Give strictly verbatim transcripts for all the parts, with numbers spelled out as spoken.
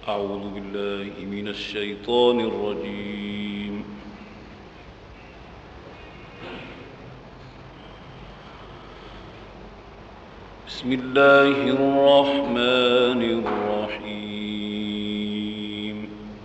أعوذ بالله من الشيطان الرجيم. بسم الله الرحمن الرحيم.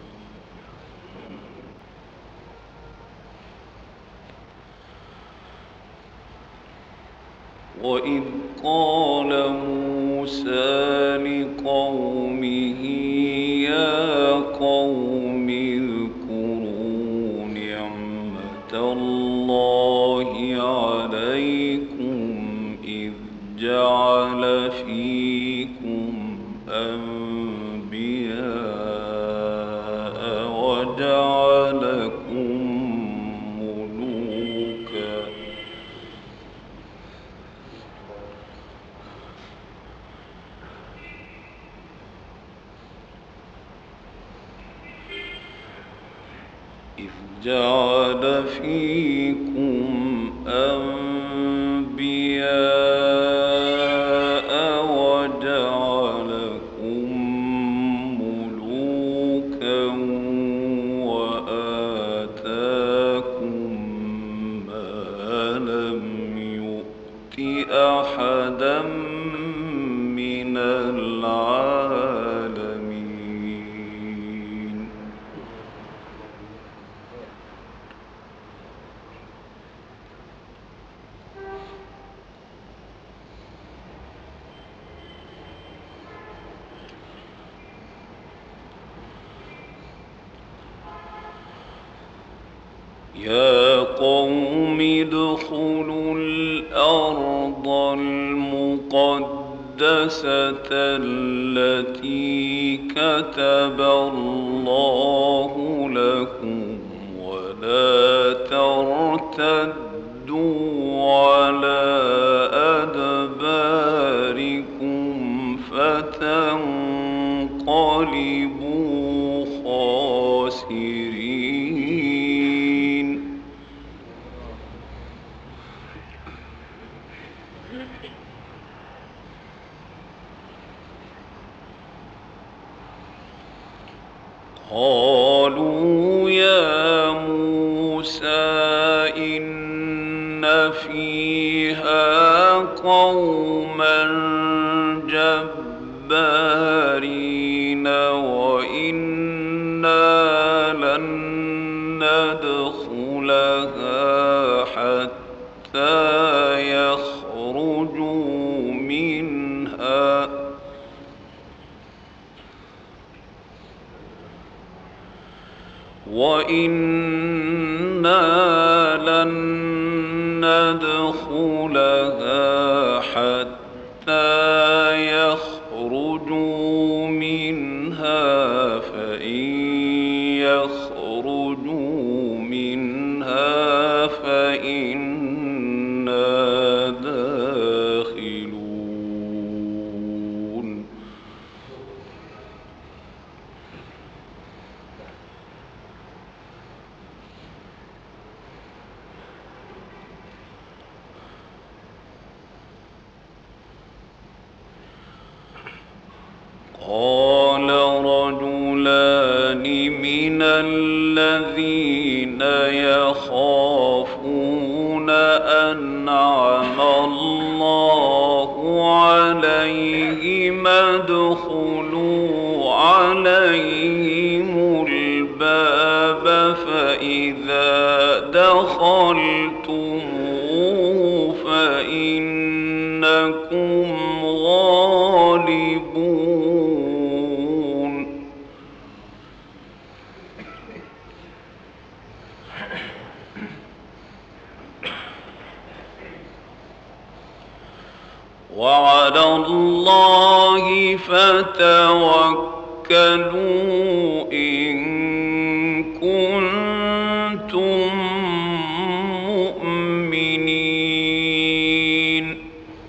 وإذ قال موسى لقومه يا قوم اذكروا نعمة الله عليكم إذ جعل فيكم أنبياء وجعلكم ملوكا إذ جعل فيكم أنبياء وجعلكم ملوكا وآتاكم ما لم يؤت أحدا من العالمين. يا قوم ادخلوا الأرض المقدسة التي كتب الله لكم ولا ترتدوا على أدباركم فتنقلبوا خاسرين. قالوا يا موسى إن فيها قوما جبارين وإنا لن ندخلها حتى يخرجوا منها وإنا لن ندخلها حتى يخرجوا منها فإن يخرجوا منها فإنا داخلون. قال رجلان من الذين يخافون أنعم الله عليهم ادخلوا عليهم الباب فإذا دخلتموه فإنكم غالبون. وعلى الله فتوكلوا إن كنتم مؤمنين.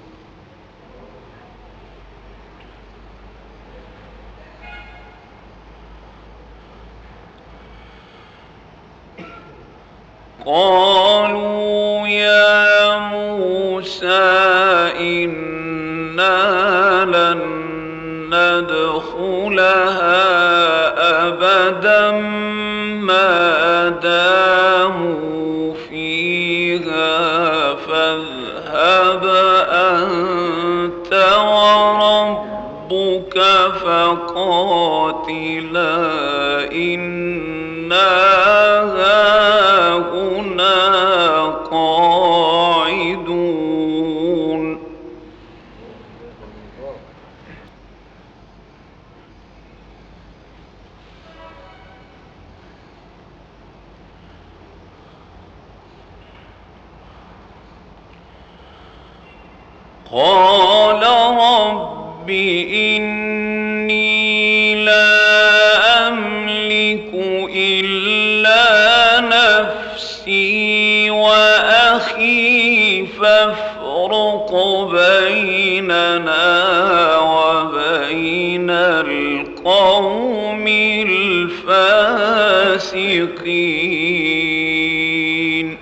قالوا يا موسى إنا لن ندخلها أبدا ما داموا فيها فاذهب أنت وربك فقاتلا إنا هاهنا قاعدون. قال رب إني لا أملك إلا نفسي وأخي فافرق بيننا وبين القوم الفاسقين.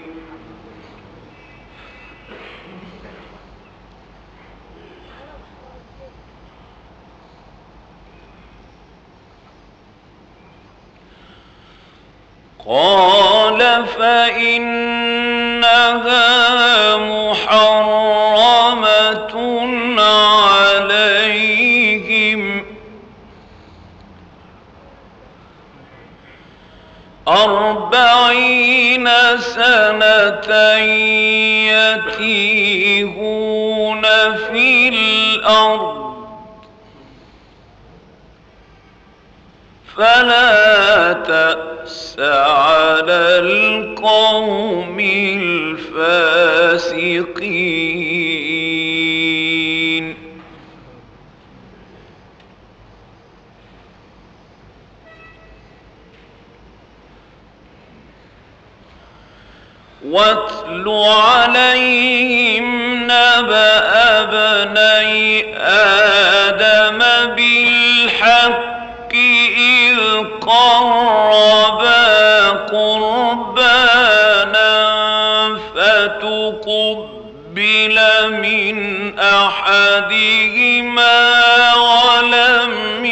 قال فإنها محرمة عليهم أربعين سنة يتيهون في الأرض فلا تأس على القوم الفاسقين. واتل عليهم نبأ ابني آدم بالحق إذ قربا قربانا فتقبل من أحدهما ولم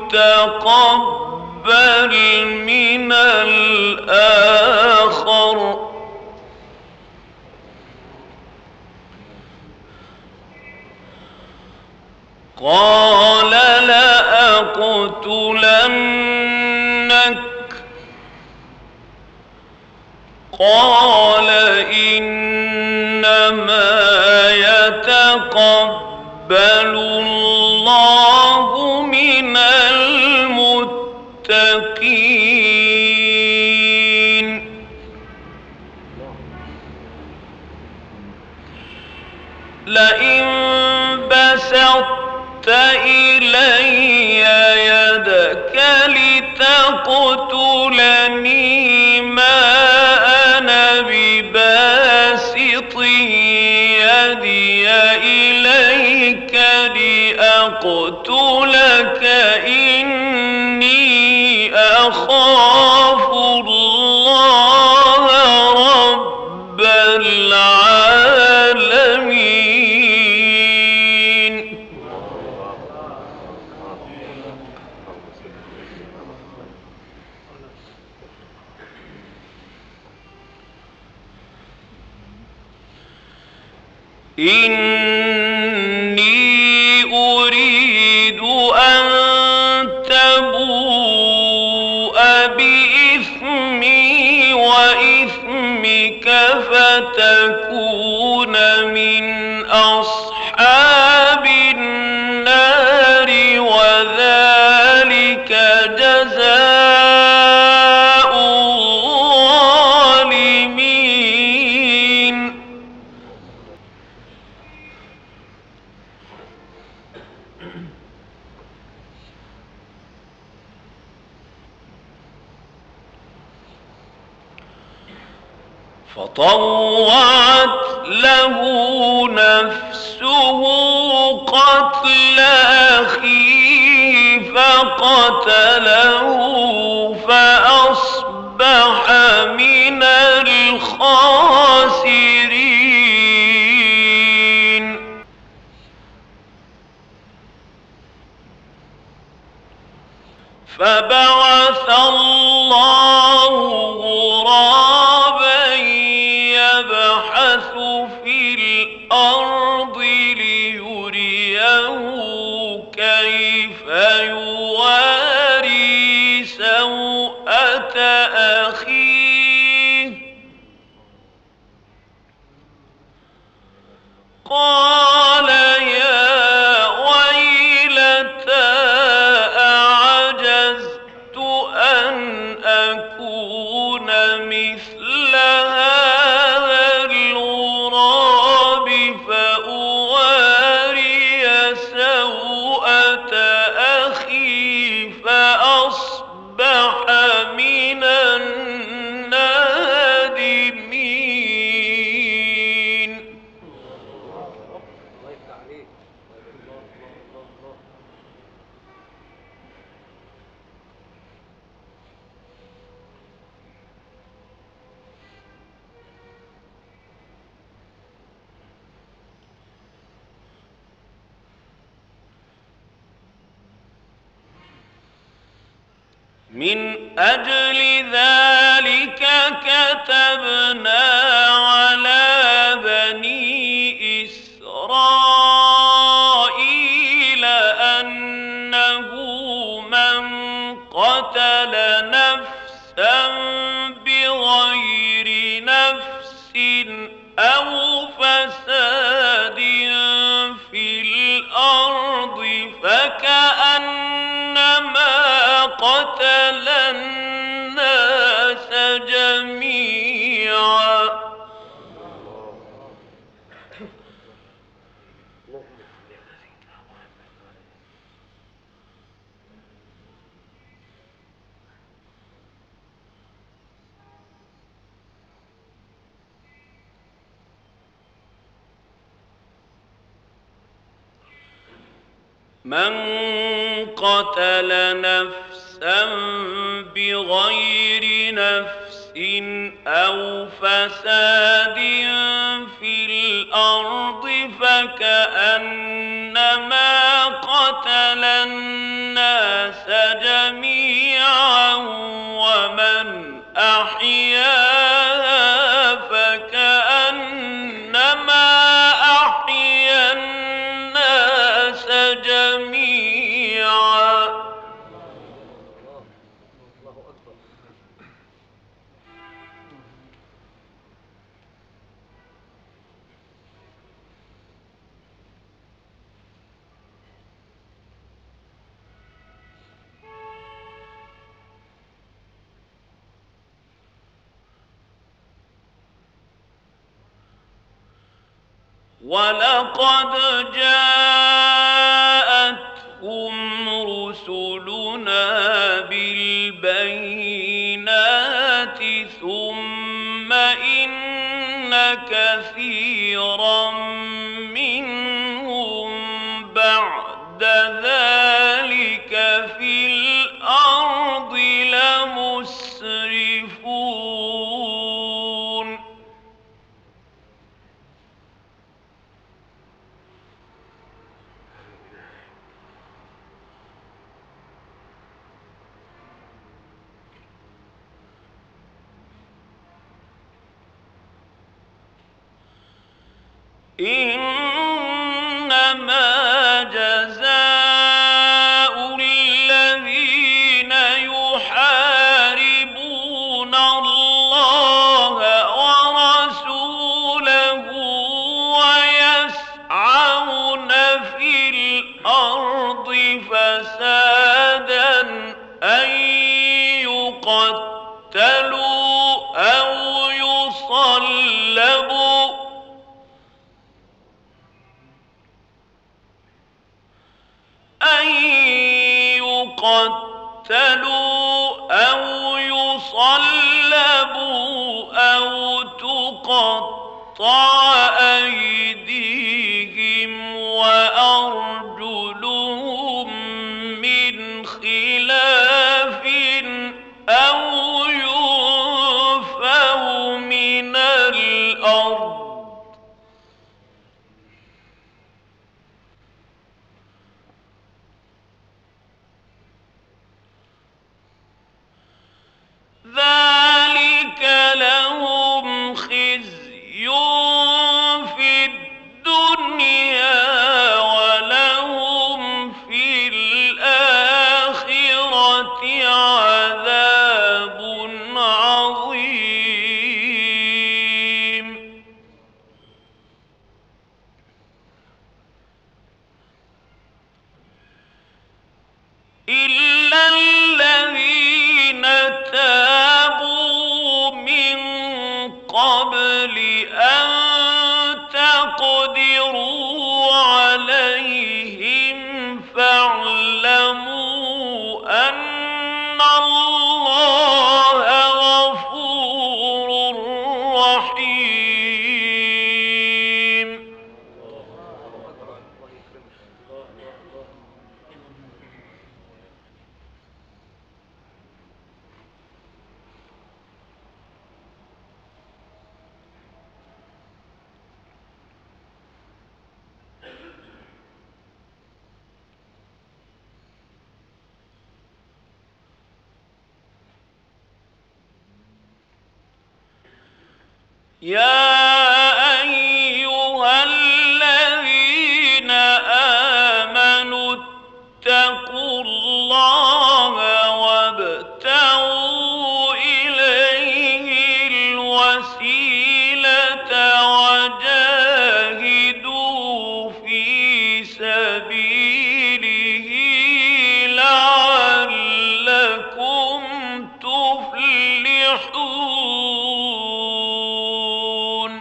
يتقبل من الآخر قال لأقتلنك قال إنما يتقبل الله من المتقين. لئن بسطت إلي يدك لتقتلني ما أنا بباسط يدي إليك لأقتلك إني أخاف الله رب العالمين. إني أريد أن تبوء بإثمي وإثمك فتكون من أصحاب النار وذلك جزاء الظالمين. فطوعت له نفسه قتل أخيه فقتله فأصبح من الخاسرين. فبعث الله غرابا يبحث في الأرض ليريه كيف يواري سوءة أخيه قال يا ويلتى أعجزت أن أكون مثل هذا الغراب فأواري سوءة أخي فأصبح من النادمين. من أجل ذلك كتبنا على بني إسرائيل أنه من قتل نفسا بغير نفس أو فساد في الأرض فكأنما قتل الناس جميعا من قتل نفسا بغير نفس أو فساد في الأرض فكأنما قتل الناس جميعا ومن أحياها فكأنما أحيا الناس جميعا. ولقد جاءتهم رسلنا بالبينات ثم إن كثيرا منهم بعد ذلك في الأرض لمسرفون. إنما جزاء الذين يحاربون الله ورسوله ويسعون في الأرض فسادا أن يقتلوا أو يصلبوا أن يقتلوا أو يصلبوا أو تقطع أيديهم وأرجلهم من خلاف أو ينفوا من الأرض يا أيها الذين آمنوا اتقوا الله وابتغوا إليه الوسيلة وجاهدوا في سبيله لعلكم تفلحون.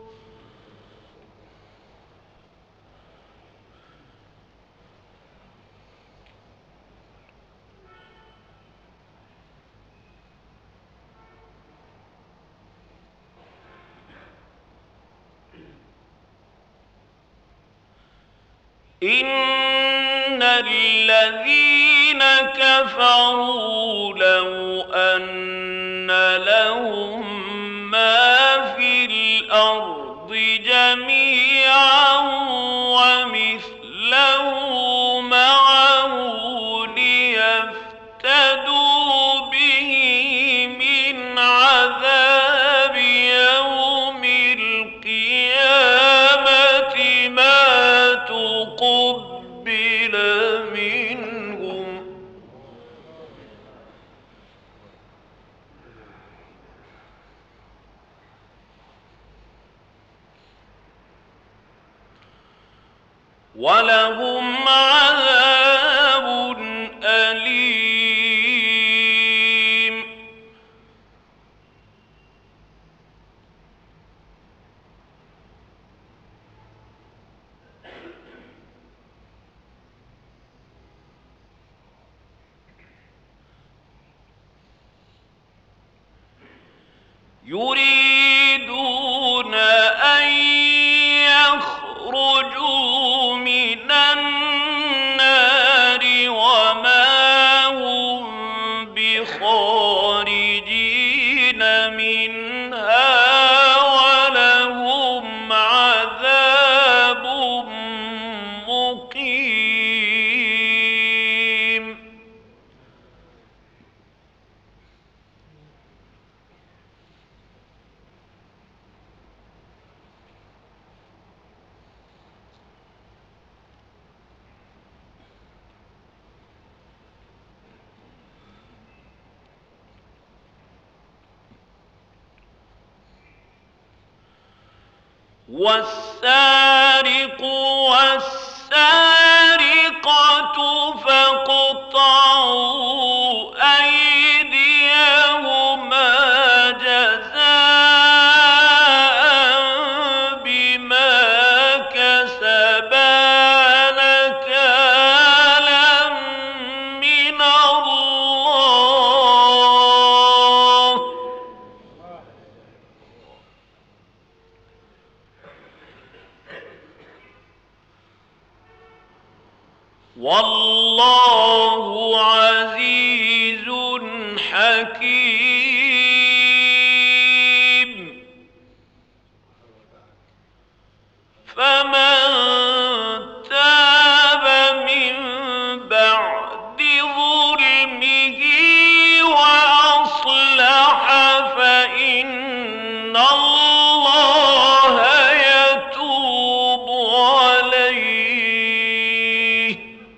إن الذين كفروا لو أن لهم ما في الأرض جميعا ومثله معه ليفتدوا به من عذاب يوم القيامة ما تقبل منهم ولهم عذاب أليم. يريدون أن يخرجوا من النار وما هم بخارجين منها ولهم عذاب مقيم. والسارق والسارقة فاقطعوا أيديهما جزاء بما كسبا نكالا من الله والله عزيز حكيم. فمن تاب من بعد ظلمه وأصلح فإن الله يتوب عليه.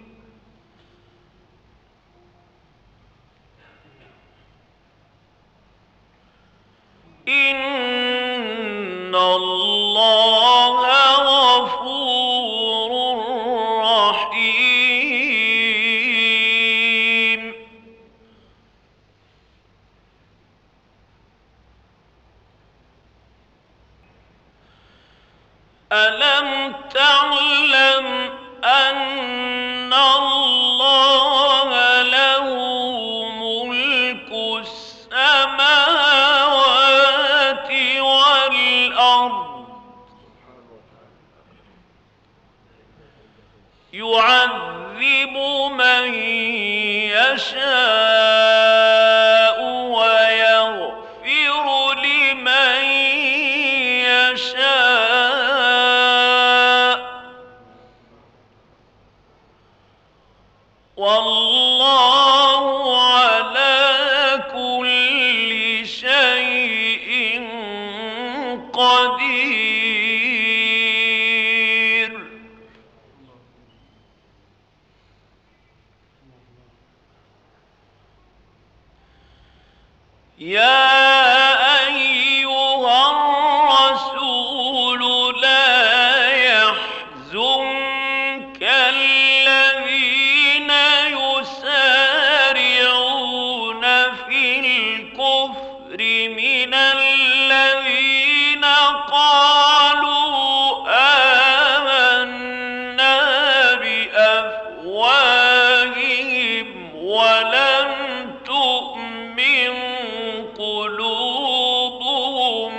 إن الله غفور رحيم. ألم تعلم أن الله له ملك السماوات والأرض يعذب من يشاء ويغفر لمن يشاء والله على كل شيء يا أيها الرسول لا يحزنك الذين يسارعون في الكفر من الذين قالوا آمنا بأفواههم ولم تؤمن قلوبهم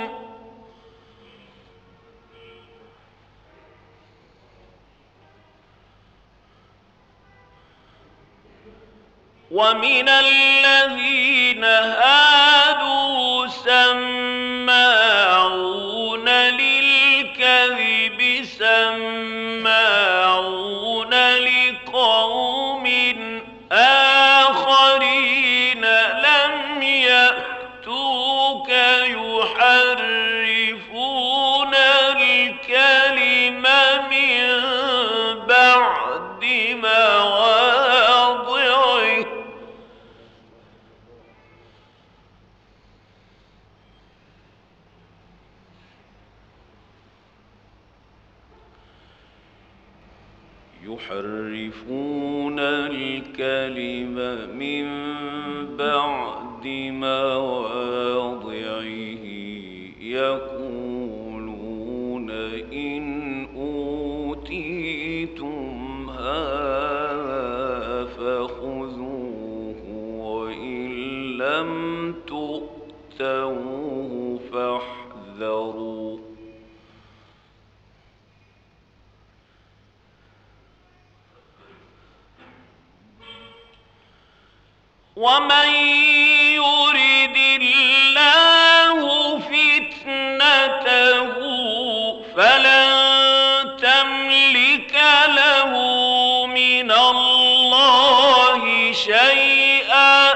ومن الذين هادوا سماعون للكذب سماعون لقوم آخرين لم يأتوك يحرفون الكلم من بعد مواضعه يحرفون الكلم من بعد مواضعه يقولون إن أوتيتم هذا فخذوه وإن لم تؤتوه فاحذروا ومن يرد الله فتنته فلن تملك له من الله شيئا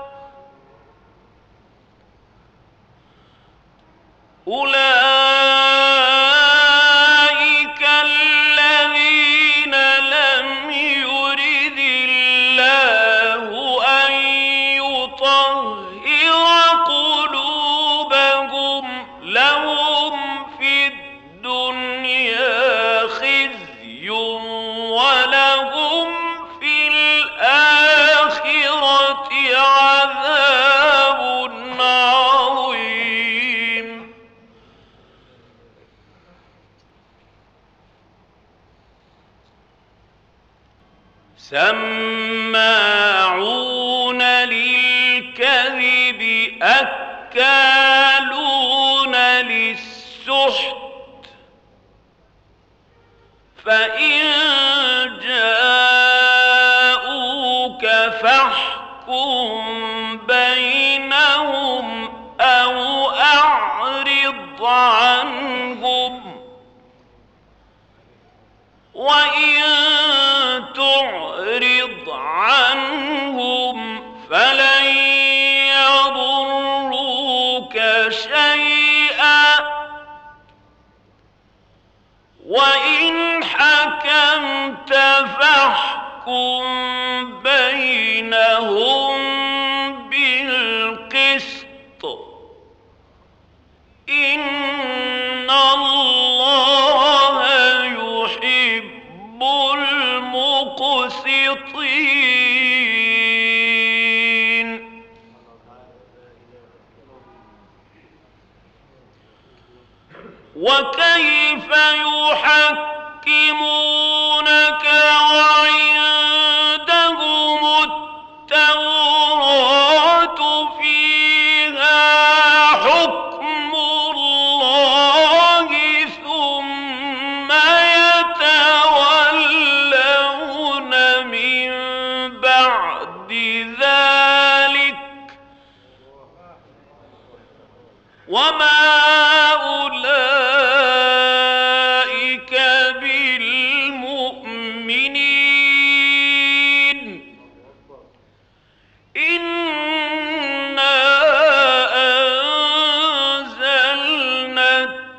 أولئك الذين لم يرد الله أن يطهر قلوبهم لهم في الدنيا خزي ولهم في الآخرة عذاب عظيم سماعون للكذب أكالون للسحت فإن جاءوك فاحكم بينهم أو أعرض عنهم وإن تعرض عنهم فلن يضروك شيئا وإن حكمت فاحكم بينهم بالقسط إن الله يحب المقسطين وكيف يحكمونك وعندهم التوراة فيها حكم الله ثم يتولون من بعد ذلك وما أولئك بالمؤمنين إنا أنزلنا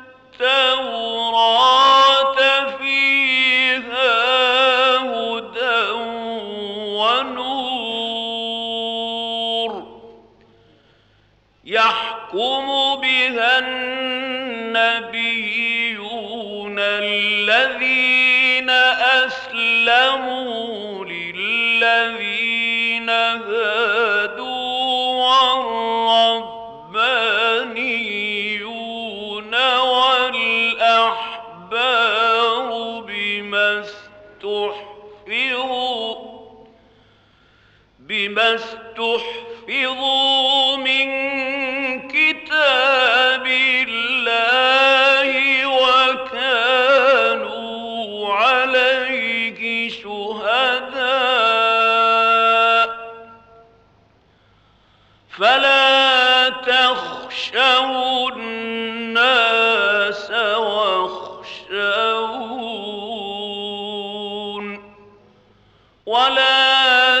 التوراة فيها هدى ونور يحكم بها النبيون الذين أسلموا للذين هادوا والربانيون والأحبار بما استحفظوا بما استحفظوا من كتاب الله وكانوا عليه شهداء فلا تخشوا الناس واخشون ولا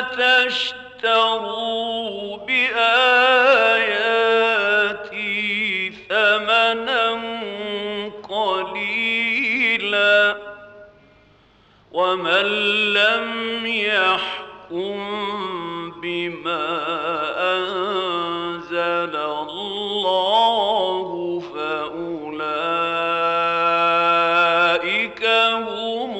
تشتروا بآياتي ثمنا قليلا ومن لم يحكم بما أنزل الله فأولئك هم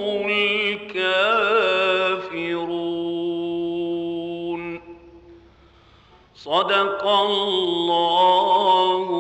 الكافرون. صدق الله